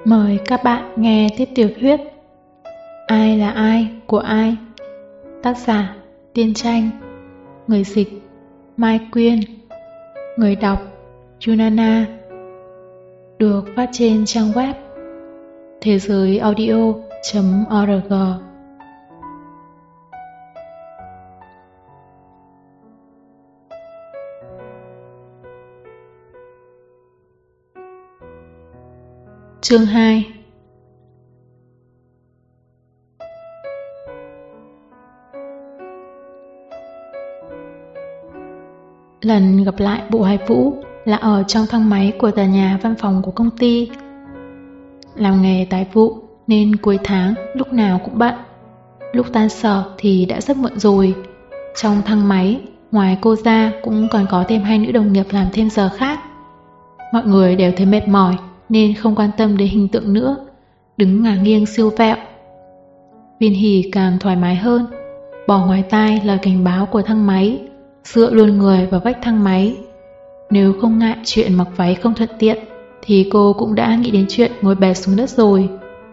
Mời các bạn nghe tiếp tiểu thuyết Ai là ai của ai? Tác giả Tiên Tranh. Người dịch Mai Quyên. Người đọc Junana. Được phát trên trang web thế giới audio.org. Chương 2. Lần gặp lại Bộ Hoài Vũ là ở trong thang máy của tòa nhà văn phòng của công ty. Làm nghề tài vụ nên cuối tháng lúc nào cũng bận. Lúc tan sở thì đã rất muộn rồi. Trong thang máy, ngoài cô ra cũng còn có thêm 2 nữ đồng nghiệp làm thêm giờ khác. Mọi người đều thấy mệt mỏi nên không quan tâm đến hình tượng nữa, đứng ngả nghiêng siêu vẹo. Viên Hỷ càng thoải mái hơn, bỏ ngoài tai lời cảnh báo của thang máy, dựa luôn người vào vách thang máy. Nếu không ngại chuyện mặc váy không thuận tiện thì cô cũng đã nghĩ đến chuyện ngồi bệt xuống đất rồi.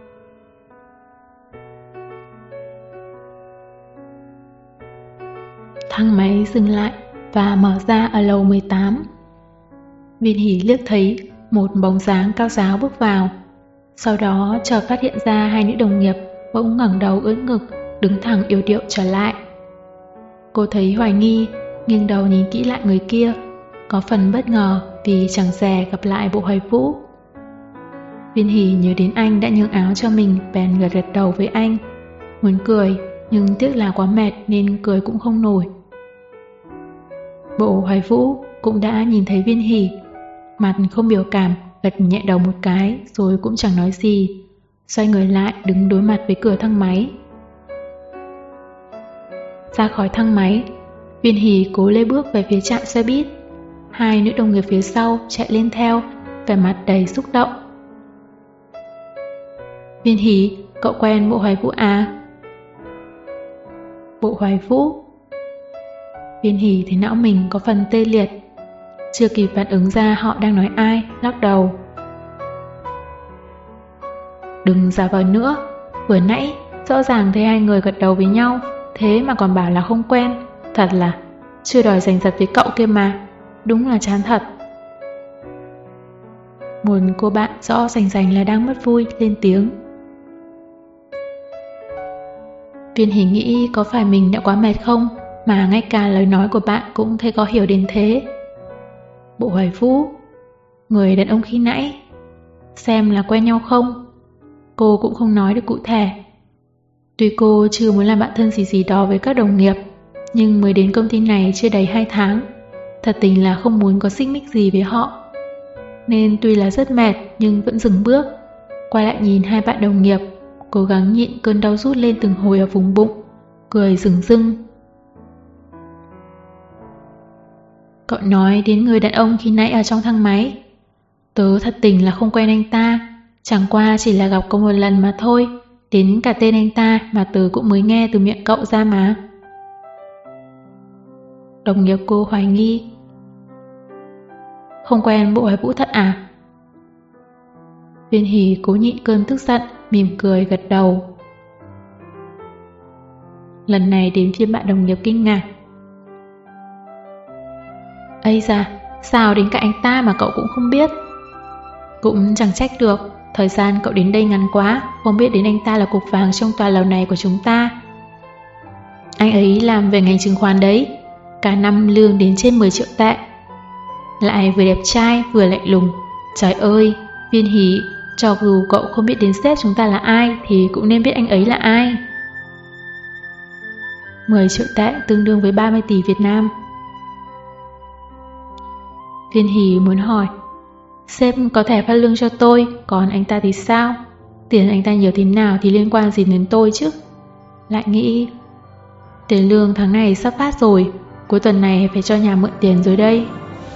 Thang máy dừng lại và mở ra ở lầu 18. Viên Hỷ liếc thấy một bóng dáng cao ráo bước vào. Sau đó chợt phát hiện ra 2 nữ đồng nghiệp bỗng ngẩng đầu ưỡn ngực, đứng thẳng yếu điệu trở lại. Cô thấy hoài nghi, nghiêng đầu nhìn kỹ lại người kia, có phần bất ngờ vì chẳng dè gặp lại Bộ Hoài Vũ. Viên Hỷ nhớ đến anh đã nhường áo cho mình, bèn gật gật đầu với anh. Muốn cười, nhưng tiếc là quá mệt nên cười cũng không nổi. Bộ Hoài Vũ cũng đã nhìn thấy Viên Hỷ, mặt không biểu cảm, gật nhẹ đầu một cái rồi cũng chẳng nói gì, xoay người lại đứng đối mặt với cửa thang máy. Ra khỏi thang máy, Viên Hỷ cố lê bước về phía trạm xe buýt. 2 nữ đồng nghiệp phía sau chạy lên theo, vẻ mặt đầy xúc động. Viên Hỷ, cậu quen Bộ Hoài Vũ à? Bộ Hoài Vũ. Viên Hỷ thấy não mình có phần tê liệt, chưa kịp phản ứng ra họ đang nói ai, lắc đầu. Đừng giả vờ nữa, vừa nãy rõ ràng thấy 2 người gật đầu với nhau, thế mà còn bảo là không quen. Thật là chưa đòi giành giật với cậu kia mà, đúng là chán thật. Một cô bạn rõ rành rành là đang mất vui lên tiếng. Viên Hỷ nghĩ có phải mình đã quá mệt không mà ngay cả lời nói của bạn cũng thấy có hiểu đến thế. Bộ Hoài Vũ, người đàn ông khi nãy, xem là quen nhau không? Cô cũng không nói được cụ thể. Tuy cô chưa muốn làm bạn thân gì đó với các đồng nghiệp, nhưng mới đến công ty này chưa đầy 2 tháng, thật tình là không muốn có xích mích gì với họ. Nên tuy là rất mệt nhưng vẫn dừng bước, quay lại nhìn 2 bạn đồng nghiệp, cố gắng nhịn cơn đau rút lên từng hồi ở vùng bụng, cười rừng rưng. Cậu nói đến người đàn ông khi nãy ở trong thang máy. Tớ thật tình là không quen anh ta, chẳng qua chỉ là gặp có một lần mà thôi. Đến cả tên anh ta mà tớ cũng mới nghe từ miệng cậu ra mà. Đồng nghiệp cô hoài nghi. Không quen Bộ Hoài Vũ thật à? Viên Hỷ cố nhịn cơn tức giận, mỉm cười gật đầu. Lần này đến phiên bạn đồng nghiệp kinh ngạc. Ây da, sao đến cả anh ta mà cậu cũng không biết? Cũng chẳng trách được, thời gian cậu đến đây ngắn quá, không biết đến anh ta là cục vàng trong tòa lầu này của chúng ta. Anh ấy làm về ngành chứng khoán đấy, cả năm lương đến trên 10 triệu tệ. Lại vừa đẹp trai vừa lạnh lùng. Trời ơi, Viên Hỷ, cho dù cậu không biết đến sếp chúng ta là ai thì cũng nên biết anh ấy là ai. 10 triệu tệ tương đương với 30 tỷ Việt Nam. Viên Hỷ muốn hỏi, sếp có thể phát lương cho tôi, còn anh ta thì sao? Tiền anh ta nhiều thế nào thì liên quan gì đến tôi chứ? Lại nghĩ, tiền lương tháng này sắp phát rồi, cuối tuần này phải cho nhà mượn tiền rồi đây.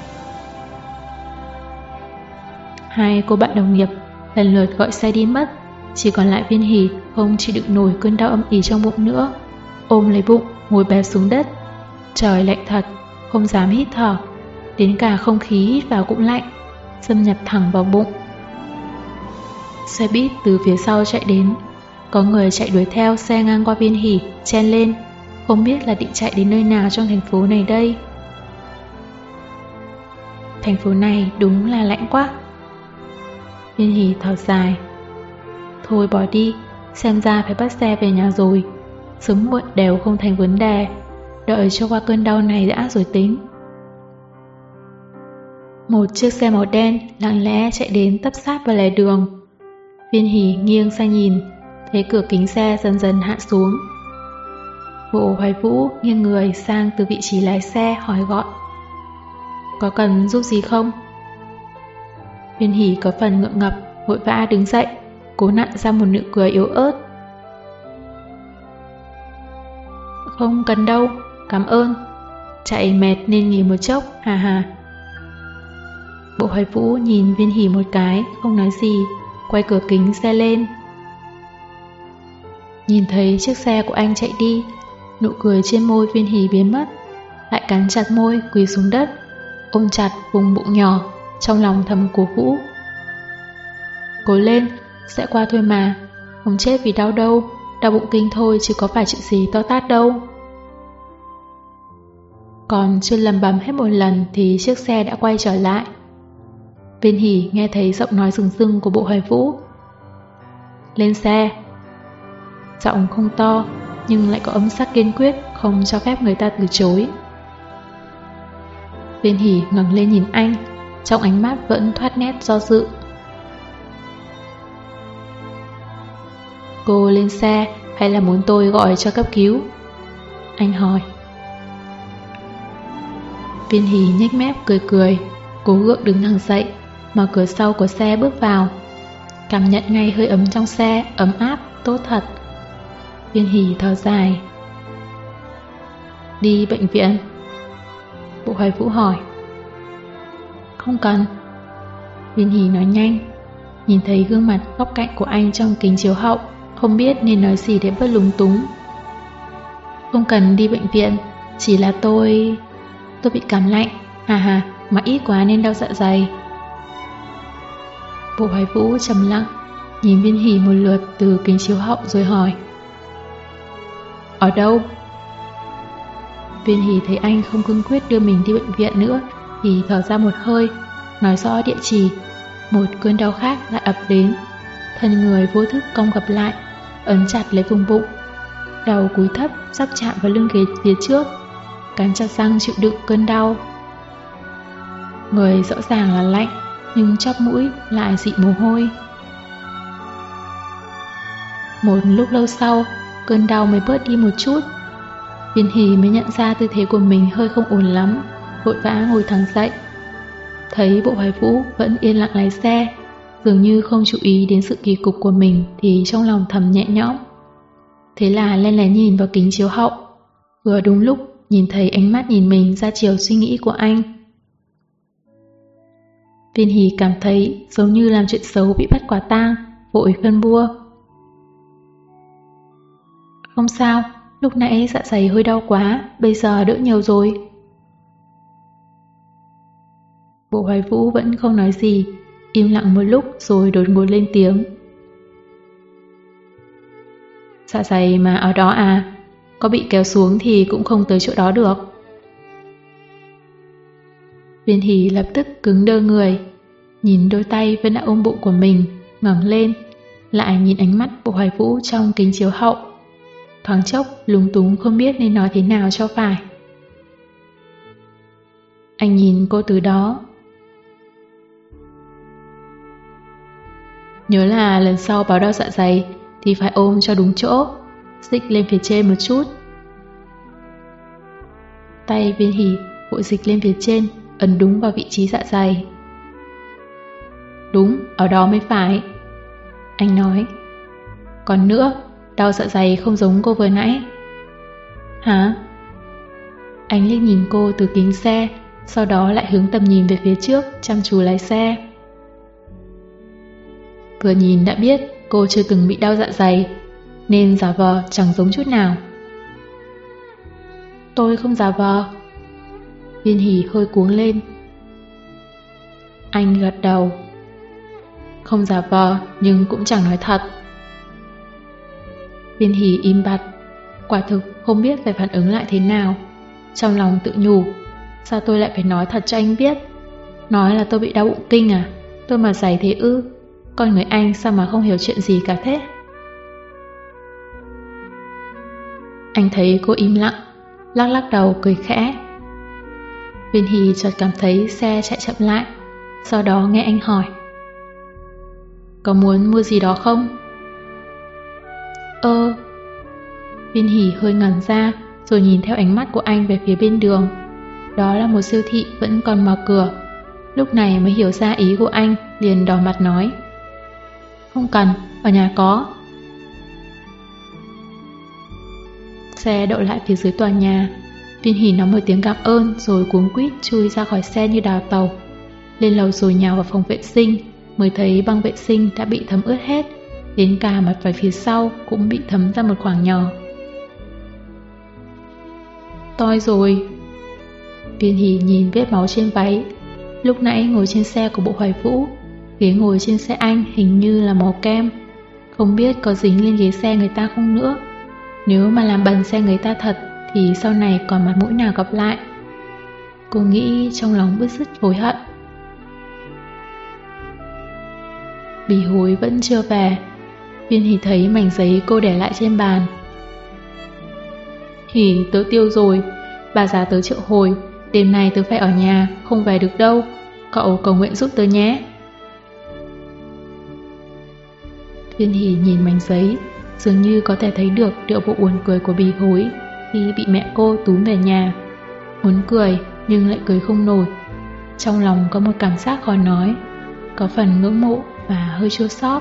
2 cô bạn đồng nghiệp lần lượt gọi xe đi mất, chỉ còn lại Viên Hỷ không chịu đựng nổi cơn đau âm ỉ trong bụng nữa, ôm lấy bụng ngồi bẹp xuống đất. Trời lạnh thật, không dám hít thở, đến cả không khí hít vào cũng lạnh, xâm nhập thẳng vào bụng. Xe buýt từ phía sau chạy đến. Có người chạy đuổi theo xe ngang qua Viên Hỷ, chen lên. Không biết là định chạy đến nơi nào trong thành phố này đây. Thành phố này đúng là lạnh quá. Viên Hỷ thở dài. Thôi bỏ đi, xem ra phải bắt xe về nhà rồi. Sớm muộn đều không thành vấn đề. Đợi cho qua cơn đau này đã rồi tính. Một chiếc xe màu đen lặng lẽ chạy đến tấp sát vào lề đường. Viên Hỷ nghiêng sang nhìn, thấy cửa kính xe dần dần hạ xuống. Bộ Hoài Vũ nghiêng người sang từ vị trí lái xe hỏi gọn. Có cần giúp gì không? Viên Hỷ có phần ngượng ngập, vội vã đứng dậy, cố nặn ra một nụ cười yếu ớt. Không cần đâu, cảm ơn. Chạy mệt nên nghỉ một chốc, hà hà. Bộ Hoài Vũ nhìn Viên Hỷ một cái, không nói gì, quay cửa kính xe lên. Nhìn thấy chiếc xe của anh chạy đi, nụ cười trên môi Viên Hỷ biến mất, lại cắn chặt môi quỳ xuống đất, ôm chặt vùng bụng nhỏ, trong lòng thầm cổ vũ. Cố lên, sẽ qua thôi mà, không chết vì đau đâu, đau bụng kinh thôi chứ có phải chuyện gì to tát đâu. Còn chưa lầm bầm hết một lần thì chiếc xe đã quay trở lại. Viên Hỷ nghe thấy giọng nói rừng rưng của Bộ Hoài Vũ. Lên xe. Giọng không to, nhưng lại có âm sắc kiên quyết, không cho phép người ta từ chối. Viên Hỷ ngẩng lên nhìn anh, trong ánh mắt vẫn thoát nét do dự. Cô lên xe hay là muốn tôi gọi cho cấp cứu? Anh hỏi. Viên Hỷ nhếch mép cười cười, cố gượng đứng thẳng dậy, mở cửa sau của xe bước vào. Cảm nhận ngay hơi ấm trong xe, ấm áp, tốt thật. Viên Hỷ thở dài. Đi bệnh viện? Bộ Hoài Vũ hỏi. Không cần. Viên Hỷ nói nhanh. Nhìn thấy gương mặt góc cạnh của anh trong kính chiếu hậu, không biết nên nói gì để bớt lúng túng. Không cần đi bệnh viện, chỉ là tôi bị cảm lạnh, hà, mà ít quá nên đau dạ dày. Bộ Hoài Vũ trầm lặng, nhìn Viên Hỷ một lượt từ kính chiếu hậu rồi hỏi. Ở đâu? Viên Hỷ thấy anh không cương quyết đưa mình đi bệnh viện nữa thì thở ra một hơi, nói rõ địa chỉ. Một cơn đau khác lại ập đến, thân người vô thức cong gập lại, ấn chặt lấy vùng bụng. Đầu cúi thấp sắp chạm vào lưng ghế phía trước, cắn chặt răng chịu đựng cơn đau. Người rõ ràng là lạnh, nhưng chóp mũi lại dị mồ hôi. Một lúc lâu sau, cơn đau mới bớt đi một chút. Viên Hỷ mới nhận ra tư thế của mình hơi không ổn lắm, vội vã ngồi thẳng dậy. Thấy Bộ Hoài Vũ vẫn yên lặng lái xe, dường như không chú ý đến sự kỳ cục của mình, thì trong lòng thầm nhẹ nhõm. Thế là len lén nhìn vào kính chiếu hậu, vừa đúng lúc nhìn thấy ánh mắt nhìn mình ra chiều suy nghĩ của anh. Viên Hỷ cảm thấy giống như làm chuyện xấu bị bắt quả tang, vội phân bua. Không sao, lúc nãy dạ dày hơi đau quá, bây giờ đỡ nhiều rồi. Bộ Hoài Vũ vẫn không nói gì, im lặng một lúc rồi đột ngột lên tiếng. Dạ dày mà ở đó à? Có bị kéo xuống thì cũng không tới chỗ đó được. Viên Hỷ lập tức cứng đơ người, nhìn đôi tay vẫn đã ôm bụng của mình, ngẩng lên, lại nhìn ánh mắt Bộ Hoài Vũ trong kính chiếu hậu. Thoáng chốc lúng túng không biết nên nói thế nào cho phải. Anh nhìn cô từ đó. Nhớ là lần sau báo đau dạ dày thì phải ôm cho đúng chỗ, dịch lên phía trên một chút. Tay Viên Hỷ vội dịch lên phía trên, ấn đúng vào vị trí dạ dày. Đúng, ở đó mới phải. Anh nói. Còn nữa, đau dạ dày không giống cô vừa nãy. Hả? Anh liếc nhìn cô từ kính xe, sau đó lại hướng tầm nhìn về phía trước, chăm chú lái xe. Vừa nhìn đã biết cô chưa từng bị đau dạ dày, nên giả vờ chẳng giống chút nào. Tôi không giả vờ. Viên Hỷ hơi cuống lên. Anh gật đầu. không giả vờ nhưng cũng chẳng nói thật. Viên Hỷ im bặt, quả thực không biết phải phản ứng lại thế nào. Trong lòng tự nhủ, sao tôi lại phải nói thật cho anh biết? Nói là tôi bị đau bụng kinh à? Tôi mà dày thế ư? Con người anh sao mà không hiểu chuyện gì cả thế? Anh thấy cô im lặng, lắc lắc đầu cười khẽ. Viên Hỷ chợt cảm thấy xe chạy chậm lại, sau đó nghe anh hỏi, có muốn mua gì đó không? Viên Hỷ hơi ngẩn ra, rồi nhìn theo ánh mắt của anh về phía bên đường. Đó là một siêu thị vẫn còn mở cửa. Lúc này mới hiểu ra ý của anh, liền đỏ mặt nói, không cần, ở nhà có. Xe đậu lại phía dưới tòa nhà. Viên Hỷ nói một tiếng cảm ơn rồi cuống quýt chui ra khỏi xe như đào tàu. Lên lầu rồi nhào vào phòng vệ sinh, mới thấy băng vệ sinh đã bị thấm ướt hết, đến cả mặt váy phía sau cũng bị thấm ra một khoảng nhỏ. Toi rồi. Viên Hỷ nhìn vết máu trên váy. Lúc nãy ngồi trên xe của Bộ Hoài Vũ, ghế ngồi trên xe anh hình như là màu kem, không biết có dính lên ghế xe người ta không nữa. Nếu mà làm bẩn xe người ta thật thì sau này còn mặt mũi nào gặp lại. Cô nghĩ trong lòng bứt rứt hối hận. Bỉ Hối vẫn chưa về. Viên Hỷ thấy mảnh giấy cô để lại trên bàn. Hỷ, tớ tiêu rồi, bà già tớ triệu hồi, đêm nay tớ phải ở nhà, không về được đâu. Cậu cầu nguyện giúp tớ nhé. Viên Hỷ nhìn mảnh giấy, dường như có thể thấy được điệu bộ buồn cười của Bỉ Hối khi bị mẹ cô túm về nhà. Muốn cười nhưng lại cười không nổi. Trong lòng có một cảm giác khó nói, có phần ngưỡng mộ và hơi chua xót.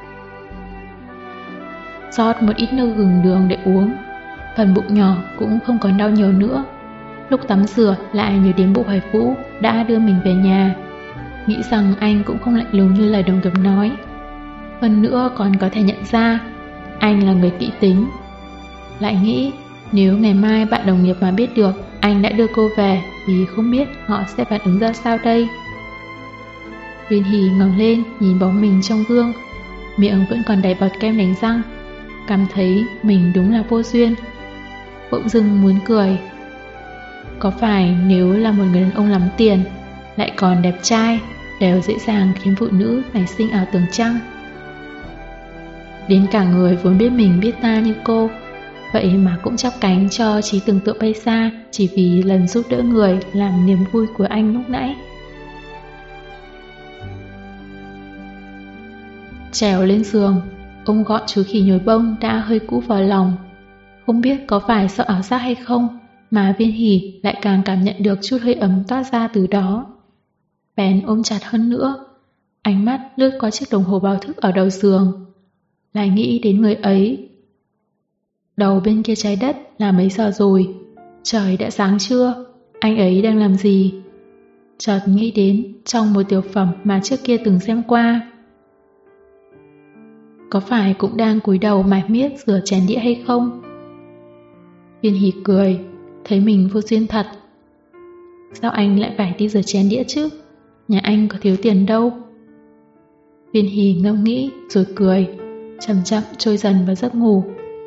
Rót một ít nước gừng đường để uống, phần bụng nhỏ cũng không còn đau nhiều nữa. Lúc tắm rửa lại nhớ đến Bộ Hoài Vũ đã đưa mình về nhà, nghĩ rằng anh cũng không lạnh lùng như lời đồng nghiệp nói. Hơn nữa còn có thể nhận ra anh là người kỹ tính. Lại nghĩ nếu ngày mai bạn đồng nghiệp mà biết được anh đã đưa cô về thì không biết họ sẽ phản ứng ra sao đây. Viên Hỷ ngẩng lên nhìn bóng mình trong gương, miệng vẫn còn đầy bọt kem đánh răng, cảm thấy mình đúng là vô duyên. Bỗng dưng muốn cười. Có phải nếu là một người đàn ông lắm tiền, lại còn đẹp trai, đều dễ dàng khiến phụ nữ nảy sinh ảo tưởng chăng? Đến cả người vốn biết mình biết ta như cô, vậy mà cũng chắp cánh cho trí tưởng tượng bay xa, chỉ vì lần giúp đỡ người làm niềm vui của anh lúc nãy. Trèo lên giường, ôm gọn chú khỉ nhồi bông đã hơi cũ vào lòng. Không biết có phải do ảo giác hay không mà Viên Hỷ lại càng cảm nhận được chút hơi ấm toát ra từ đó. Bèn ôm chặt hơn nữa, ánh mắt lướt qua chiếc đồng hồ báo thức ở đầu giường, lại nghĩ đến người ấy. Đầu bên kia trái đất là mấy giờ rồi? Trời đã sáng chưa? Anh ấy đang làm gì? Chợt nghĩ đến trong một tiểu phẩm mà trước kia từng xem qua. Có phải cũng đang cúi đầu mải miết rửa chén đĩa hay không? Viên Hỷ cười, thấy mình vô duyên thật. Sao anh lại phải đi rửa chén đĩa chứ? Nhà anh có thiếu tiền đâu. Viên Hỷ ngẫm nghĩ rồi cười, chậm chậm trôi dần vào giấc ngủ.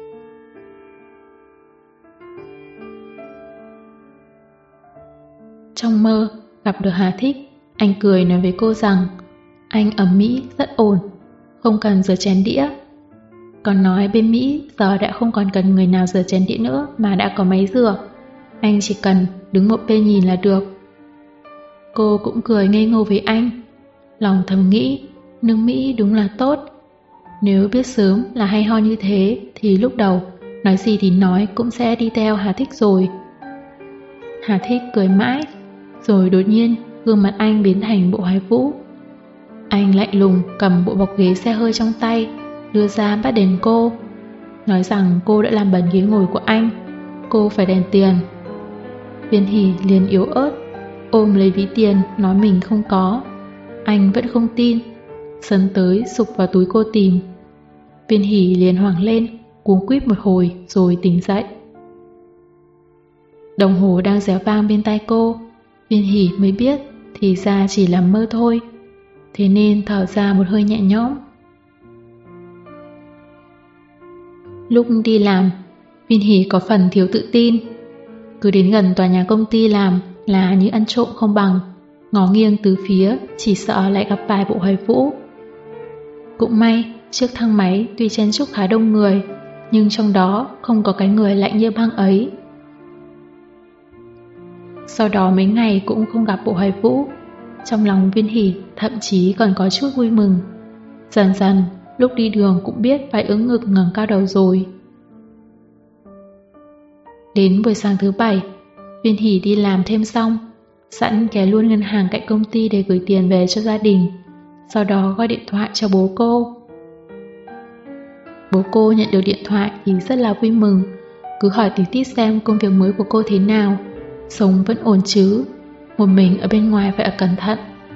Trong mơ gặp được Hà Thích, anh cười nói với cô rằng anh ở Mỹ rất ổn, không cần rửa chén đĩa. Còn nói bên Mỹ giờ đã không còn cần người nào rửa chén đĩa nữa mà đã có máy rửa, anh chỉ cần đứng một bên nhìn là được. Cô cũng cười ngây ngô với anh, lòng thầm nghĩ nước Mỹ đúng là tốt. Nếu biết sớm là hay ho như thế thì lúc đầu nói gì thì nói cũng sẽ đi theo Hà Thích rồi. Hà Thích cười mãi, rồi đột nhiên gương mặt anh biến thành Bộ Hoài Vũ. Anh lạnh lùng cầm bộ bọc ghế xe hơi trong tay, đưa ra bắt đền cô, nói rằng cô đã làm bẩn ghế ngồi của anh, cô phải đền tiền. Viên Hỷ liền yếu ớt ôm lấy ví tiền, nói mình không có. Anh vẫn không tin, sấn tới sục vào túi cô tìm. Viên Hỷ liền hoảng lên, cuống quýt một hồi rồi tỉnh dậy. Đồng hồ đang réo vang bên tai cô, Viên Hỷ mới biết thì ra chỉ là mơ thôi. thế nên thở ra một hơi nhẹ nhõm. Lúc đi làm, Viên Hỷ có phần thiếu tự tin. Cứ đến gần tòa nhà công ty làm là như ăn trộm không bằng, ngó nghiêng từ phía chỉ sợ lại gặp vài bộ hoài vũ. Cũng may, chiếc thang máy tuy chen chúc khá đông người, nhưng trong đó không có cái người lạnh như băng ấy. Sau đó mấy ngày cũng không gặp bộ hoài vũ, trong lòng Viên Hỷ thậm chí còn có chút vui mừng. Dần dần, lúc đi đường cũng biết phải ưỡn ngực ngẩng cao đầu rồi. Đến buổi sáng thứ 7, Viên Hỷ đi làm thêm xong, sẵn ghé luôn ngân hàng cạnh công ty để gửi tiền về cho gia đình, sau đó gọi điện thoại cho bố cô. Bố cô nhận được điện thoại thì rất là vui mừng, cứ hỏi tí tít xem công việc mới của cô thế nào, sống vẫn ổn chứ, một mình ở bên ngoài phải cẩn thận.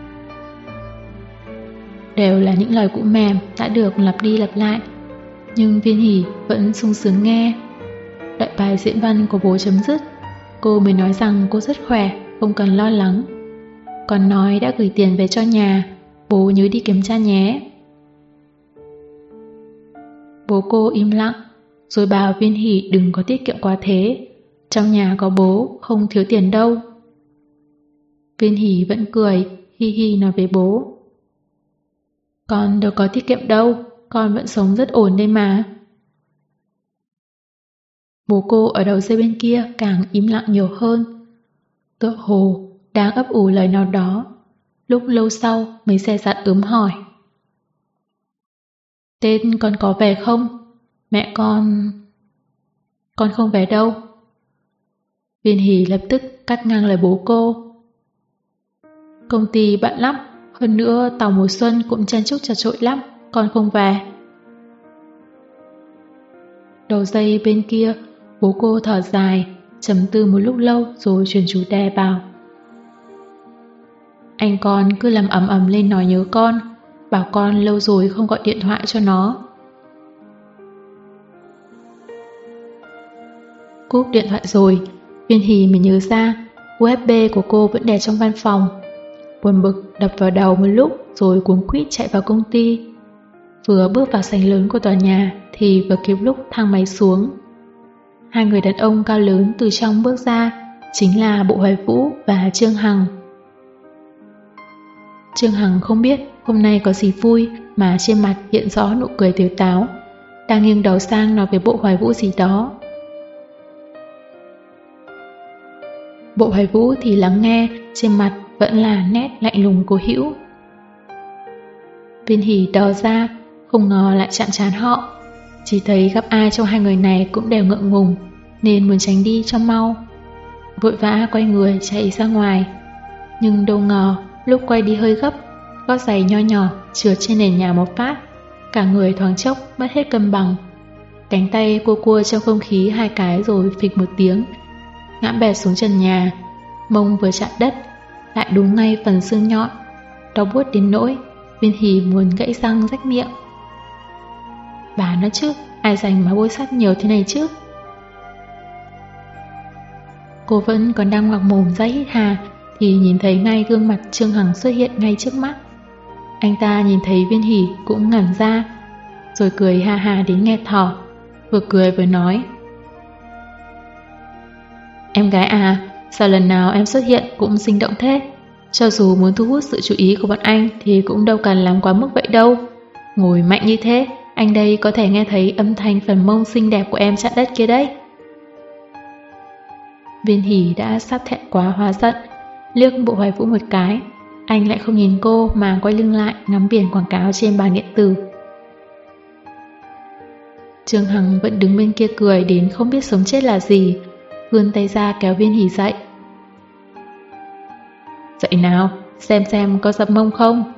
Đều là những lời cũ mềm đã được lặp đi lặp lại, nhưng Viên Hỷ vẫn sung sướng nghe. Đợi bài diễn văn của bố chấm dứt, cô mới nói rằng cô rất khỏe, không cần lo lắng. Còn nói đã gửi tiền về cho nhà, bố nhớ đi kiểm tra nhé. Bố cô im lặng, rồi bảo Viên Hỷ đừng có tiết kiệm quá thế, trong nhà có bố, không thiếu tiền đâu. Viên Hỷ vẫn cười, hi hi nói với bố. Con đâu có tiết kiệm đâu, con vẫn sống rất ổn đây mà. Bố cô ở đầu dây bên kia càng im lặng nhiều hơn. Tựa hồ đang ấp ủ lời nào đó. Lúc lâu sau mới dè dặt ướm hỏi. Tên con có về không? Mẹ con... Con không về đâu. Viên Hỷ lập tức cắt ngang lời bố cô. Công ty bận lắm, hơn nữa tàu mùa xuân cũng chen chúc chật chội lắm, con không về. Đầu dây bên kia, bố cô thở dài, trầm tư một lúc lâu rồi chuyển chủ đề bảo. Anh con cứ làm ầm ầm lên nói nhớ con, bảo con lâu rồi không gọi điện thoại cho nó. Cúp điện thoại rồi, Viên Hỷ mới nhớ ra USB của cô vẫn để trong văn phòng. Buồn bực đập vào đầu một lúc rồi cuống quýt chạy vào công ty. Vừa bước vào sảnh lớn của tòa nhà thì vừa kịp lúc thang máy xuống. Hai người đàn ông cao lớn từ trong bước ra chính là Bộ Hoài Vũ và Trương Hằng. Trương Hằng không biết hôm nay có gì vui mà trên mặt hiện rõ nụ cười tếu táo, đang nghiêng đầu sang nói với Bộ Hoài Vũ gì đó. Bộ Hoài Vũ thì lắng nghe, trên mặt vẫn là nét lạnh lùng cố hữu. Viên Hỷ đờ ra, không ngờ lại chạm trán họ. Chỉ thấy gặp ai trong hai người này cũng đều ngượng ngùng, nên muốn tránh đi cho mau. Vội vã quay người chạy ra ngoài. Nhưng đâu ngờ, lúc quay đi hơi gấp, gót giày nho nhỏ trượt trên nền nhà một phát, cả người thoáng chốc mất hết cân bằng. Cánh tay cua cua trong không khí hai cái rồi phịch một tiếng, ngã bẹp xuống trần nhà. Mông vừa chạm đất, lại đúng ngay phần xương nhọn, đau buốt đến nỗi Viên Hỷ muốn gãy răng rách miệng. Bà nói chứ, ai dành mà bôi sắt nhiều thế này chứ? Cô vẫn còn đang ngoạc mồm ra hít hà thì nhìn thấy ngay gương mặt Trương Hằng xuất hiện ngay trước mắt. Anh ta nhìn thấy Viên Hỷ cũng ngẩn ra, rồi cười ha ha đến nghẹt thở, vừa cười vừa nói. Em gái à, sao lần nào em xuất hiện cũng sinh động thế? Cho dù muốn thu hút sự chú ý của bọn anh thì cũng đâu cần làm quá mức vậy đâu. Ngồi mạnh như thế, anh đây có thể nghe thấy âm thanh phần mông xinh đẹp của em chạm đất kia đấy. Viên Hỷ đã sắp thẹn quá hóa giận, liếc Bộ Hoài Vũ một cái. Anh lại không nhìn cô mà quay lưng lại ngắm biển quảng cáo trên bàn điện tử. Trương Hằng vẫn đứng bên kia cười đến không biết sống chết là gì, vươn tay ra kéo Viên Hỷ dậy. Dậy nào, xem có dập mông không?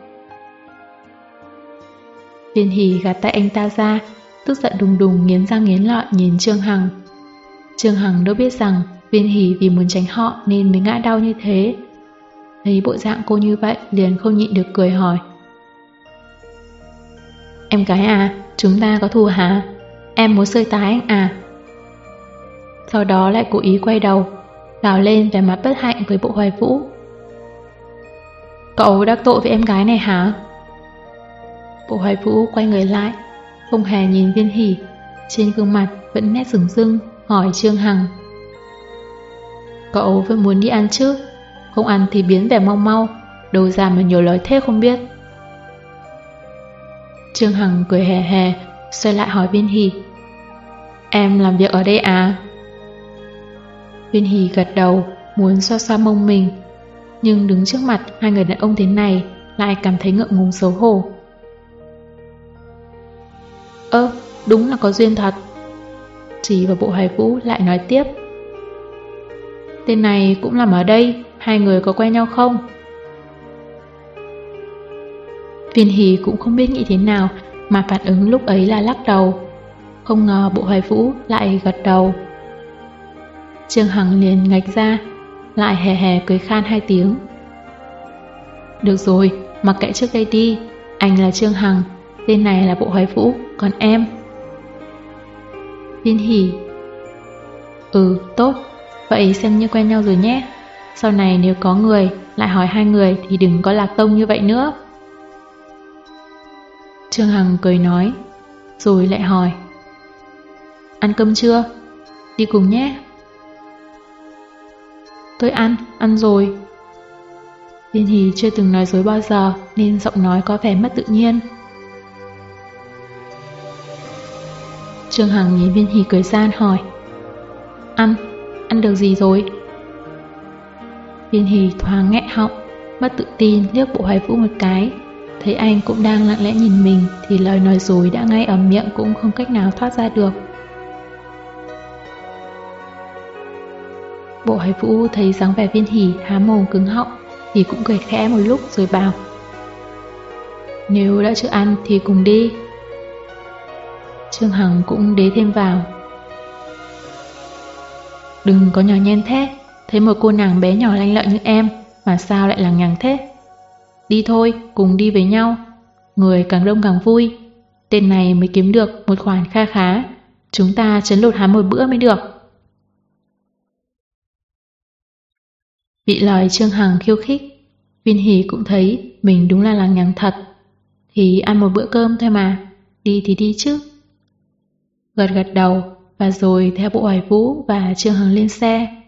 Viên Hỷ gạt tay anh ta ra, tức giận đùng đùng nghiến răng nghiến lợi nhìn Trương Hằng. Trương Hằng đâu biết rằng Viên Hỷ vì muốn tránh họ nên mới ngã đau như thế. Thấy bộ dạng cô như vậy liền không nhịn được cười hỏi. Em gái à, chúng ta có thù hả? Em muốn sơi tái anh à? Sau đó lại cố ý quay đầu, gào lên vẻ mặt bất hạnh với Bộ Hoài Vũ. Cậu đắc tội với em gái này hả? Bộ Hoài Vũ quay người lại, không hề nhìn Viên Hỷ, trên gương mặt vẫn nét rừng rưng, hỏi Trương Hằng. Cậu vẫn muốn đi ăn chứ? Không ăn thì biến về mau mau, đâu ra mà nhiều lời thế không biết. Trương Hằng cười hề hề, xoay lại hỏi Viên Hỷ. Em làm việc ở đây à? Viên Hỷ gật đầu, muốn xoa xoa mông mình, nhưng đứng trước mặt hai người đàn ông thế này lại cảm thấy ngượng ngùng xấu hổ. Đúng là có duyên thật. Chỉ vào Bộ Hoài Vũ lại nói tiếp. Tên này cũng làm ở đây, hai người có quen nhau không? Viên Hỷ cũng không biết nghĩ thế nào mà phản ứng lúc ấy là lắc đầu. Không ngờ Bộ Hoài Vũ lại gật đầu. Trương Hằng liền ngạch ra, lại hề hề cười khan hai tiếng. Được rồi, mặc kệ trước đây đi. Anh là Trương Hằng, tên này là Bộ Hoài Vũ, còn em? Viên Hỷ. Tốt, vậy xem như quen nhau rồi nhé. Sau này nếu có người lại hỏi hai người thì đừng có lạc tông như vậy nữa. Trương Hằng cười nói, rồi lại hỏi. Ăn cơm chưa? Đi cùng nhé. Tôi ăn rồi. Viên Hỷ chưa từng nói dối bao giờ nên giọng nói có vẻ mất tự nhiên. Trương Hằng nhìn Viên Hỷ cười gian hỏi. Ăn được gì rồi? Viên Hỷ thoáng nghẹn họng, mất tự tin liếc Bộ Hoài Vũ một cái. Thấy anh cũng đang lặng lẽ nhìn mình thì lời nói dối đã ngay ở miệng cũng không cách nào thoát ra được. Bộ Hoài Vũ thấy dáng vẻ Viên Hỷ há mồm cứng họng thì cũng cười khẽ một lúc rồi bảo. Nếu đã chưa ăn thì cùng đi. Trương Hằng cũng đế thêm vào. Đừng có nhỏ nhen thế, thấy một cô nàng bé nhỏ lanh lợi như em mà sao lại lằng nhằng thế. Đi thôi, cùng đi với nhau. Người càng đông càng vui. Tên này mới kiếm được một khoản kha khá. Chúng ta trấn lột hắn một bữa mới được. Bị lời Trương Hằng khiêu khích, Viên Hỷ cũng thấy mình đúng là lằng nhằng thật. Thì ăn một bữa cơm thôi mà, đi thì đi chứ. Gật gật đầu và rồi theo Bộ Hoài Vũ và Trương Hằng lên xe.